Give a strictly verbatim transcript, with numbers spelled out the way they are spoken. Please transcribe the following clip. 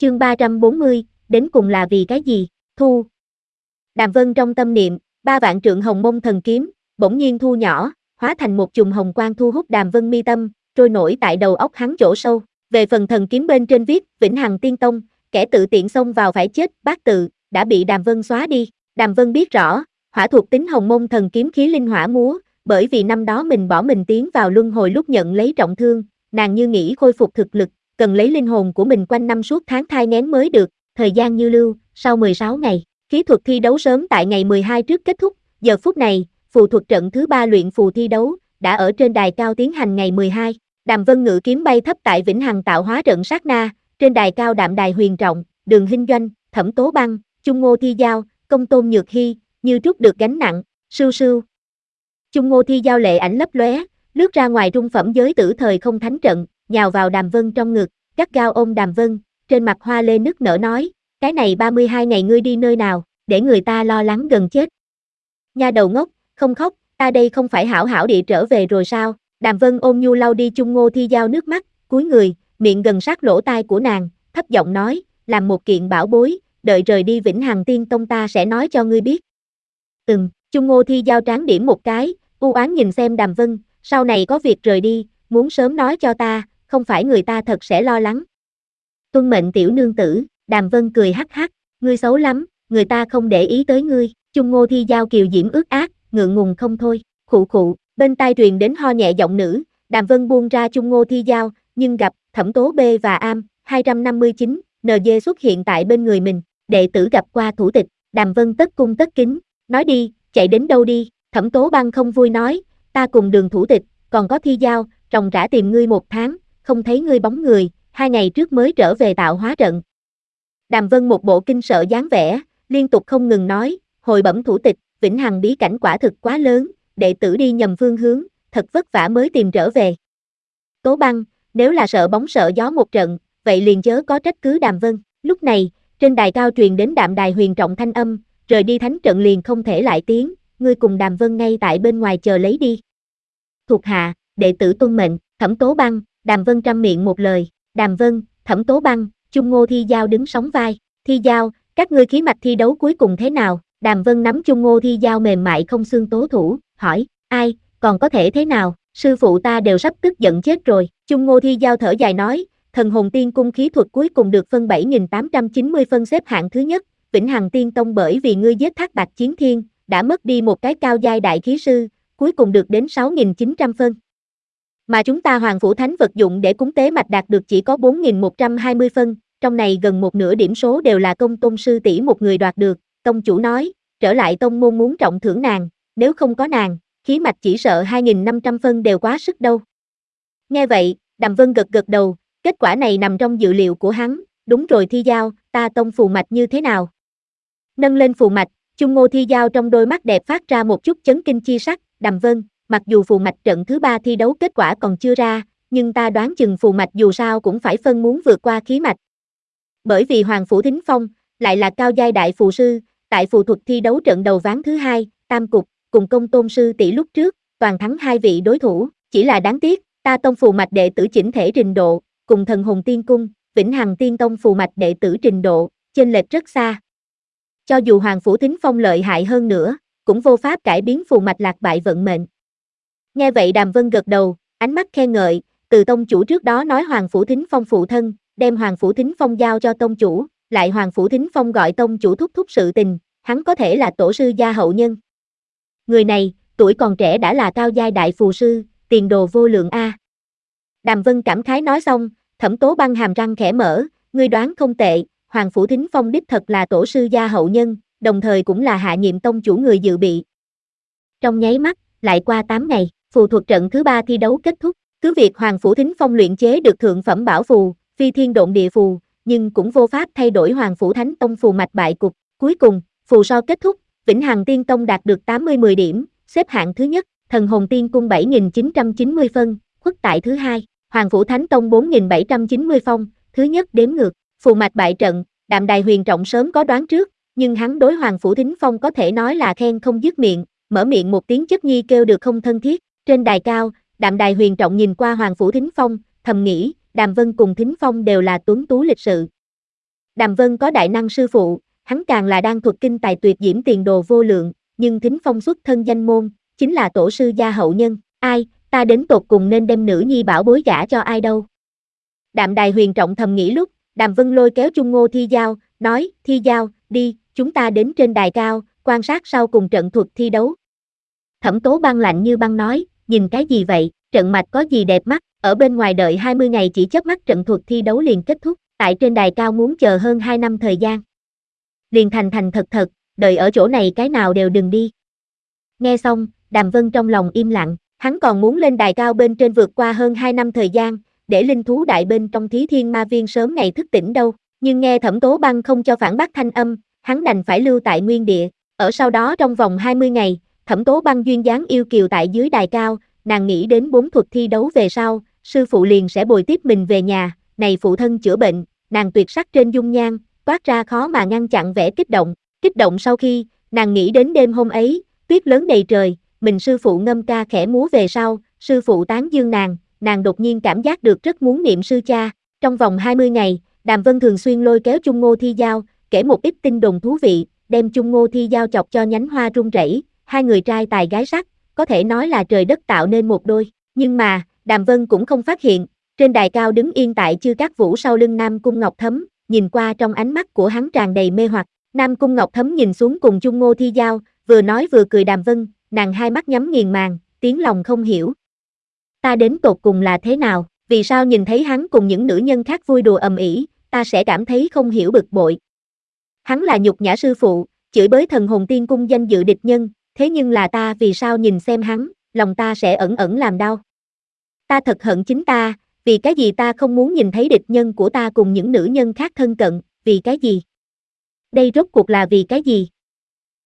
Chương ba trăm bốn mươi, đến cùng là vì cái gì? Thu. Đàm Vân trong tâm niệm, ba vạn trượng hồng mông thần kiếm, bỗng nhiên thu nhỏ, hóa thành một chùm hồng quang thu hút Đàm Vân mi tâm, trôi nổi tại đầu óc hắn chỗ sâu. Về phần thần kiếm bên trên viết, Vĩnh Hằng Tiên Tông, kẻ tự tiện xông vào phải chết, bát tự, đã bị Đàm Vân xóa đi. Đàm Vân biết rõ, hỏa thuộc tính hồng mông thần kiếm khí linh hỏa múa, bởi vì năm đó mình bỏ mình tiến vào luân hồi lúc nhận lấy trọng thương, nàng như nghĩ khôi phục thực lực, cần lấy linh hồn của mình quanh năm suốt tháng thai nghén mới được, thời gian như lưu, sau mười sáu ngày, khí thuật thi đấu sớm tại ngày mười hai trước kết thúc, giờ phút này, phù thuật trận thứ ba luyện phù thi đấu, đã ở trên đài cao tiến hành ngày mười hai, Đàm Vân ngự kiếm bay thấp tại Vĩnh Hằng tạo hóa trận sát na, trên đài cao Đạm Đài Huyền Trọng, Đường Hinh Doanh, Thẩm Tố Băng, Chung Ngô Thi Giao, Công Tôn Nhược Hy, như trút được gánh nặng, sưu sưu. Chung Ngô Thi Giao lệ ảnh lấp lóe, lướt ra ngoài trung phẩm giới tử thời không thánh trận, nhào vào Đàm Vân trong ngực, gắt gao ôm Đàm Vân, trên mặt hoa lê nức nở nói, cái này ba mươi hai ngày ngươi đi nơi nào, để người ta lo lắng gần chết. Nha đầu ngốc, không khóc, ta đây không phải hảo hảo địa trở về rồi sao? Đàm Vân ôm nhu lau đi Chung Ngô Thi Giao nước mắt, cúi người, miệng gần sát lỗ tai của nàng, thấp giọng nói, làm một kiện bảo bối, đợi rời đi Vĩnh Hằng Tiên Tông ta sẽ nói cho ngươi biết. Ừm, Chung Ngô Thi Giao trán điểm một cái, u oán nhìn xem Đàm Vân, sau này có việc rời đi, muốn sớm nói cho ta, không phải người ta thật sẽ lo lắng. Tuân mệnh tiểu nương tử, Đàm Vân cười hắc hắc, ngươi xấu lắm, người ta không để ý tới ngươi. Chung Ngô Thi Giao kiều diễm ướt át, ngượng ngùng không thôi, khụ khụ, bên tai truyền đến ho nhẹ giọng nữ, Đàm Vân buông ra Chung Ngô Thi Giao, nhưng gặp Thẩm Tố B và Am, hai trăm năm mươi chín, en giê xuất hiện tại bên người mình, đệ tử gặp qua thủ tịch, Đàm Vân tất cung tất kính, nói đi, chạy đến đâu đi, Thẩm Tố Băng không vui nói, ta cùng Đường thủ tịch, còn có Thi Giao, ròng rã tìm ngươi một tháng, không thấy ngươi bóng người, hai ngày trước mới trở về tạo hóa trận. Đàm Vân một bộ kinh sợ dáng vẻ, liên tục không ngừng nói, hồi bẩm thủ tịch, Vĩnh Hằng bí cảnh quả thực quá lớn, đệ tử đi nhầm phương hướng, thật vất vả mới tìm trở về. Tố Băng, nếu là sợ bóng sợ gió một trận, vậy liền chớ có trách cứ Đàm Vân. Lúc này, trên đài cao truyền đến Đạm Đài Huyền Trọng thanh âm, rời đi thánh trận liền không thể lại tiến, ngươi cùng Đàm Vân ngay tại bên ngoài chờ lấy đi. Thuộc hạ, đệ tử tuân mệnh, Thẩm Tố Băng, Đàm Vân trăm miệng một lời, Đàm Vân, Thẩm Tố Băng, Chung Ngô Thi Giao đứng sóng vai, Thi Giao, các ngươi khí mạch thi đấu cuối cùng thế nào? Đàm Vân nắm Chung Ngô Thi Giao mềm mại không xương tố thủ, hỏi, ai, còn có thể thế nào, sư phụ ta đều sắp tức giận chết rồi. Chung Ngô Thi Giao thở dài nói, thần hồn tiên cung khí thuật cuối cùng được phân bảy nghìn tám trăm chín mươi phân xếp hạng thứ nhất, Vĩnh Hằng Tiên Tông bởi vì ngươi giết Thác Bạt Chiến Thiên, đã mất đi một cái cao giai đại khí sư, cuối cùng được đến sáu nghìn chín trăm phân. Mà chúng ta Hoàng Phủ Thánh vật dụng để cúng tế mạch đạt được chỉ có bốn nghìn một trăm hai mươi phân, trong này gần một nửa điểm số đều là Công Tôn sư tỷ một người đoạt được, tông chủ nói, trở lại tông môn muốn trọng thưởng nàng, nếu không có nàng, khí mạch chỉ sợ hai nghìn năm trăm phân đều quá sức đâu. Nghe vậy, Đàm Vân gật gật đầu, kết quả này nằm trong dự liệu của hắn, đúng rồi Thi Giao, ta tông phù mạch như thế nào? Nâng lên phù mạch, Chung Ngô Thi Giao trong đôi mắt đẹp phát ra một chút chấn kinh chi sắc, Đàm Vân, mặc dù phù mạch trận thứ ba thi đấu kết quả còn chưa ra, nhưng ta đoán chừng phù mạch dù sao cũng phải phân muốn vượt qua khí mạch. Bởi vì Hoàng Phủ Thính Phong, lại là cao giai đại phù sư, tại phù thuật thi đấu trận đầu ván thứ hai, tam cục, cùng Công Tôn sư tỷ lúc trước, toàn thắng hai vị đối thủ, chỉ là đáng tiếc, ta tông phù mạch đệ tử chỉnh thể trình độ, cùng thần hồn tiên cung, Vĩnh Hằng Tiên Tông phù mạch đệ tử trình độ, chênh lệch rất xa. Cho dù Hoàng Phủ Thính Phong lợi hại hơn nữa, cũng vô pháp cải biến phù mạch lạc bại vận mệnh. Nghe vậy Đàm Vân gật đầu, ánh mắt khen ngợi, từ tông chủ trước đó nói Hoàng Phủ Thính Phong phụ thân, đem Hoàng Phủ Thính Phong giao cho tông chủ, lại Hoàng Phủ Thính Phong gọi tông chủ thúc thúc sự tình, hắn có thể là tổ sư gia hậu nhân. Người này, tuổi còn trẻ đã là cao giai đại phù sư, tiền đồ vô lượng a. Đàm Vân cảm khái nói xong, Thẩm Tố Băng hàm răng khẽ mở, ngươi đoán không tệ, Hoàng Phủ Thính Phong đích thật là tổ sư gia hậu nhân, đồng thời cũng là hạ nhiệm tông chủ người dự bị. Trong nháy mắt, lại qua tám ngày, phù thuật trận thứ ba thi đấu kết thúc, cứ việc Hoàng Phủ Thính Phong luyện chế được thượng phẩm bảo phù, phi thiên độn địa phù, nhưng cũng vô pháp thay đổi Hoàng Phủ Thánh Tông phù mạch bại cục. Cuối cùng, phù so kết thúc, Vĩnh Hằng Tiên Tông đạt được tám mươi mười điểm, xếp hạng thứ nhất, Thần Hồn Tiên Cung bảy nghìn chín trăm chín mươi phân, khuất tại thứ hai, Hoàng Phủ Thánh Tông bốn nghìn bảy trăm chín mươi phong, thứ nhất đếm ngược, phù mạch bại trận, Đạm Đài Huyền Trọng sớm có đoán trước, nhưng hắn đối Hoàng Phủ Thính Phong có thể nói là khen không dứt miệng, mở miệng một tiếng chất nhi kêu được không thân thiết. Trên đài cao, Đạm Đài Huyền Trọng nhìn qua Hoàng Phủ Thính Phong, thầm nghĩ, Đàm Vân cùng Thính Phong đều là tuấn tú lịch sự. Đàm Vân có đại năng sư phụ, hắn càng là đang thuật kinh tài tuyệt diễm tiền đồ vô lượng, nhưng Thính Phong xuất thân danh môn, chính là tổ sư gia hậu nhân, ai, ta đến tột cùng nên đem nữ nhi bảo bối gả cho ai đâu. Đạm Đài Huyền trọng thầm nghĩ lúc, Đàm Vân lôi kéo Chung Ngô Thi Giao, nói, Thi Giao, đi, chúng ta đến trên đài cao, quan sát sau cùng trận thuật thi đấu. Thẩm Tố Băng lạnh như băng nói, nhìn cái gì vậy, trận mạch có gì đẹp mắt, ở bên ngoài đợi hai mươi ngày chỉ chớp mắt trận thuật thi đấu liền kết thúc, tại trên đài cao muốn chờ hơn hai năm thời gian. Liền thành thành thật thật, đợi ở chỗ này cái nào đều đừng đi. Nghe xong, Đàm Vân trong lòng im lặng, hắn còn muốn lên đài cao bên trên vượt qua hơn hai năm thời gian, để linh thú đại bên trong Thí Thiên Ma Viên sớm ngày thức tỉnh đâu, nhưng nghe Thẩm Tố Băng không cho phản bác thanh âm, hắn đành phải lưu tại nguyên địa, ở sau đó trong vòng hai mươi ngày, Thẩm Tố Băng duyên dáng yêu kiều tại dưới đài cao, nàng nghĩ đến bốn thuật thi đấu về sau, sư phụ liền sẽ bồi tiếp mình về nhà, này phụ thân chữa bệnh, nàng tuyệt sắc trên dung nhan, toát ra khó mà ngăn chặn vẻ kích động, kích động sau khi, nàng nghĩ đến đêm hôm ấy, tuyết lớn đầy trời, mình sư phụ ngâm ca khẽ múa về sau, sư phụ tán dương nàng, nàng đột nhiên cảm giác được rất muốn niệm sư cha, trong vòng hai mươi ngày, Đàm Vân thường xuyên lôi kéo Chung Ngô Thi Giao, kể một ít tin đồn thú vị, đem Chung Ngô Thi Giao chọc cho nhánh hoa rung rẩy, hai người trai tài gái sắc, có thể nói là trời đất tạo nên một đôi, nhưng mà, Đàm Vân cũng không phát hiện, trên đài cao đứng yên tại Chư Cát Vũ sau lưng Nam Cung Ngọc Thấm, nhìn qua trong ánh mắt của hắn tràn đầy mê hoặc, Nam Cung Ngọc Thấm nhìn xuống cùng Chung Ngô Thi Giao, vừa nói vừa cười Đàm Vân, nàng hai mắt nhắm nghiền màng, tiếng lòng không hiểu. Ta đến tột cùng là thế nào, vì sao nhìn thấy hắn cùng những nữ nhân khác vui đùa ầm ĩ, ta sẽ cảm thấy không hiểu bực bội. Hắn là nhục nhã sư phụ, chửi bới thần hồn tiên cung danh dự địch nhân, thế nhưng là ta vì sao nhìn xem hắn, lòng ta sẽ ẩn ẩn làm đau. Ta thật hận chính ta, vì cái gì ta không muốn nhìn thấy địch nhân của ta cùng những nữ nhân khác thân cận, vì cái gì? Đây rốt cuộc là vì cái gì?